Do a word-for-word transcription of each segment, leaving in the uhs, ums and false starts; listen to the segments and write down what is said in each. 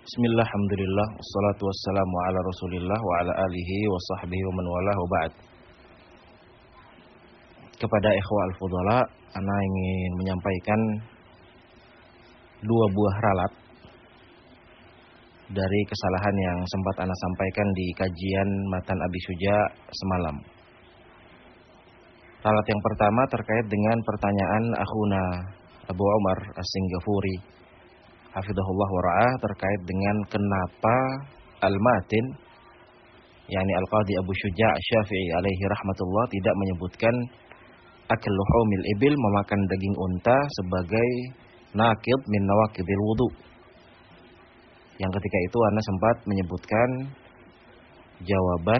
Bismillah, alhamdulillah, wassalatu wassalamu ala rasulillah wa ala alihi wa sahbihi wa man walah wa ba'd. Kepada ikhwah al-fudhala, ana ingin menyampaikan dua buah ralat dari kesalahan yang sempat ana sampaikan di kajian Matan Abi Syuja semalam. Ralat yang pertama terkait dengan pertanyaan akhuna Abu Umar As-Singgafuri hafizahullah wa ra'ah terkait dengan kenapa al-matin yakni al-qadhi Abu Syuja' Syafi'i alaihi rahmatullah tidak menyebutkan akal luhumil ibil, memakan daging unta, sebagai naqid min nawaqidil wudu. Yang ketika itu ana sempat menyebutkan jawaban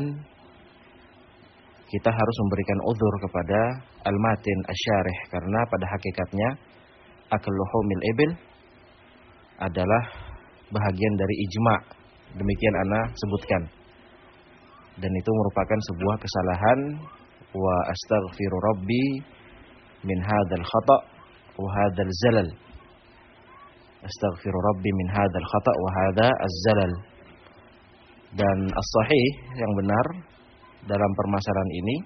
kita harus memberikan uzur kepada al-matin asy-syarih, karena pada hakikatnya akal luhumil ibil adalah bahagian dari ijma'. Demikian ana sebutkan. Dan itu merupakan sebuah kesalahan. Wa astaghfiru rabbi min hadzal khata' wa hadzal zalal. Astaghfiru rabbi min hadzal khata' wa hadza az-zalal. Dan as-sahih yang benar dalam permasalahan ini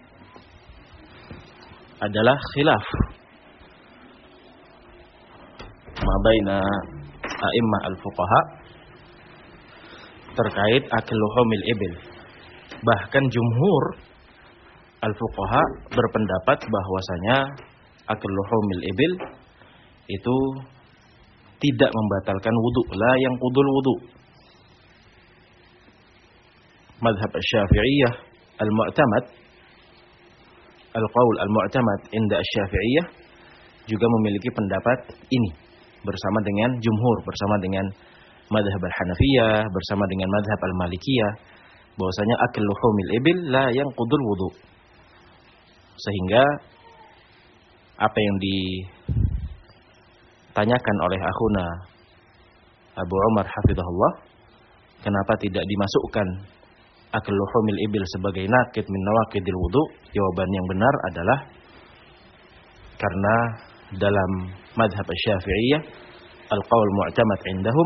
adalah khilaf ma baina a'immah al-fuqaha terkait akil luhumil ibil. Bahkan jumhur al-fuqaha berpendapat bahwasanya akil luhumil ibil itu tidak membatalkan wudu, la yang qudul wudu. Madhab asy-Syafi'iyah al-mu'tamad, al-qaul al-mu'tamad inda asy-Syafi'iyah juga memiliki pendapat ini, bersama dengan jumhur, bersama dengan madhab al-Hanafiyah, bersama dengan madhab al-Malikiyah, bahwasanya akil luhumil ibil la yang qudul wudu. Sehingga apa yang ditanyakan oleh akhuna Abu Umar hafizahullah, kenapa tidak dimasukkan akil luhumil ibil sebagai naqid min nawaqidil wudu, jawaban yang benar adalah karena dalam madhab asy-Syafi'iyah al-qaul mu'tamad indahum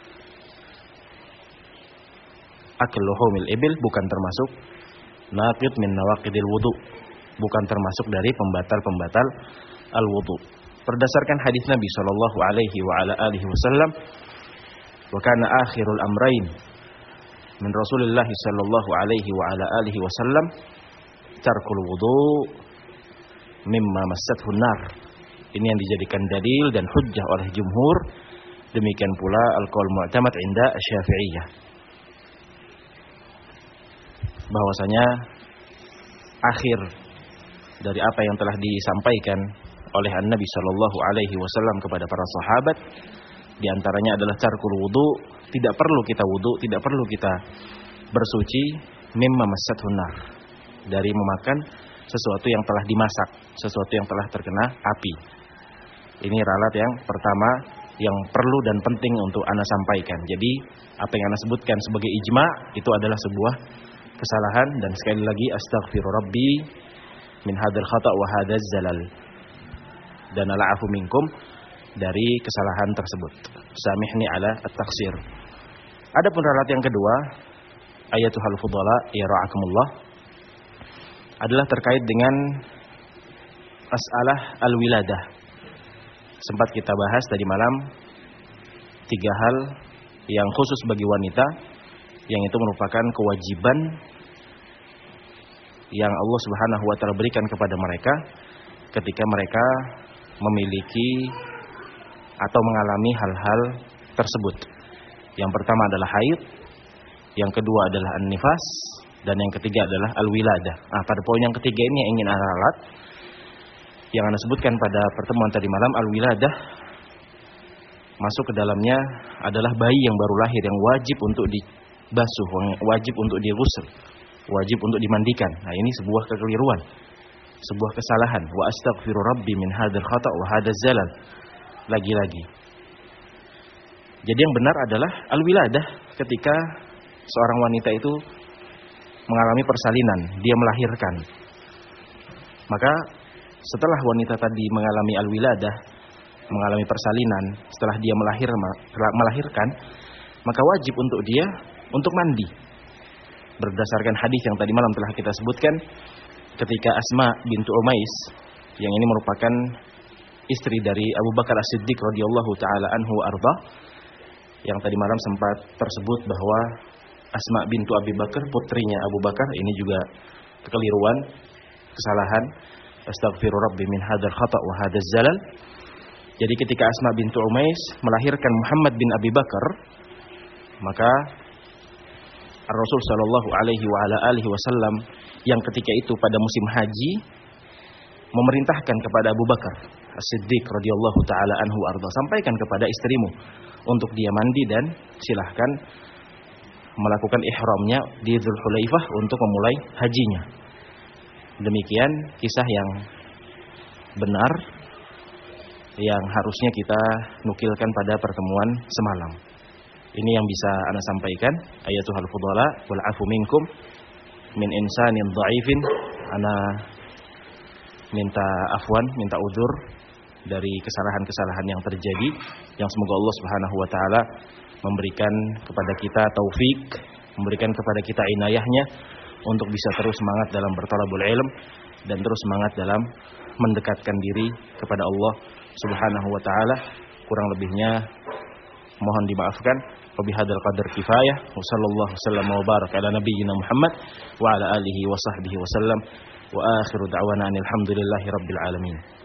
akil luhumil ibil bukan termasuk naqid min nawaqidil wudu, bukan termasuk dari pembatal-pembatal al-wudu. Berdasarkan hadis Nabi sallallahu alaihi wa ala alihi wasallam, wa kana akhirul amrayn min Rasulillah sallallahu alaihi wa ala alihi wasallam tarkul wudu mimma massathu nar. Ini yang dijadikan dalil dan hujjah oleh jumhur. Demikian pula al-qaul mu'tamad inda asy-Syafi'iyah, bahwasanya akhir dari apa yang telah disampaikan oleh An-Nabi sallallahu alaihi wasallam kepada para sahabat, di antaranya adalah tarkul wudu, tidak perlu kita wudu, tidak perlu kita bersuci mimma massathu nar, dari memakan sesuatu yang telah dimasak, sesuatu yang telah terkena api. Ini ralat yang pertama yang perlu dan penting untuk ana sampaikan. Jadi apa yang ana sebutkan sebagai ijma' itu adalah sebuah kesalahan, dan sekali lagi astaghfiru rabbi min hadzal khata' wa hadzal zalal, dan ala'afu minkum dari kesalahan tersebut. Samihni ala at-taqsir. Adapun ralat yang kedua, ayatuhal fudhala ya ra'akumullah, adalah terkait dengan masalah al-wiladah. Sempat kita bahas tadi malam tiga hal yang khusus bagi wanita, yang itu merupakan kewajiban yang Allah Subhanahu wa taala berikan kepada mereka ketika mereka memiliki atau mengalami hal-hal tersebut. Yang pertama adalah haid, yang kedua adalah an-nifas, dan yang ketiga adalah al-wiladah. Nah, pada poin yang ketiga ini yang ingin ana ralat, yang ana sebutkan pada pertemuan tadi malam, al-wiladah masuk ke dalamnya adalah bayi yang baru lahir yang wajib untuk dibasuh, wajib untuk dighusl, wajib untuk dimandikan. Nah, ini sebuah kekeliruan, sebuah kesalahan. Wa astaghfiru rabbi min hadzal khata' wa hadzal zalal. Lagi-lagi. Jadi yang benar adalah al-wiladah ketika seorang wanita itu mengalami persalinan, dia melahirkan. Maka setelah wanita tadi mengalami al-wiladah, mengalami persalinan, setelah dia melahir, melahirkan, maka wajib untuk dia untuk mandi. Berdasarkan hadis yang tadi malam telah kita sebutkan, ketika Asma bintu Umais, yang ini merupakan istri dari Abu Bakar As-Siddiq radhiyallahu taala anhu arda, yang tadi malam sempat tersebut bahwa Asma bintu Abi Bakar, putrinya Abu Bakar, ini juga kekeliruan, kesalahan. Astaghfiru rabbi min hadzal khata' wa hadzal zalal. Jadi ketika Asma bintu Umais melahirkan Muhammad bin Abi Bakar, maka Rasul sallallahu alaihi wa ala alihi wasallam yang ketika itu pada musim haji memerintahkan kepada Abu Bakar As-Siddiq radhiyallahu taala anhu arda, sampaikan kepada istrimu untuk dia mandi dan silahkan melakukan ihramnya di Dzulhulaifah untuk memulai hajinya. Demikian kisah yang benar yang harusnya kita nukilkan pada pertemuan semalam. Ini yang bisa ana sampaikan. Ayatuhal fudhala wal afu minkum min insanin dhaifin. Ana minta afwan, minta udzur dari kesalahan-kesalahan yang terjadi, yang semoga Allah Subhanahu wa taala memberikan kepada kita taufik, memberikan kepada kita inayahnya untuk bisa terus semangat dalam bertalabul ilm dan terus semangat dalam mendekatkan diri kepada Allah Subhanahu wa taala. Kurang lebihnya mohon dimaafkan. Wabihadzal qadar kifayah. Wa sallallahu wasallam wa baraka ala nabiyyina Muhammad wa ala alihi wa sahbihi wasallam. Wa akhiru da'wana alhamdulillahi rabbil alamin.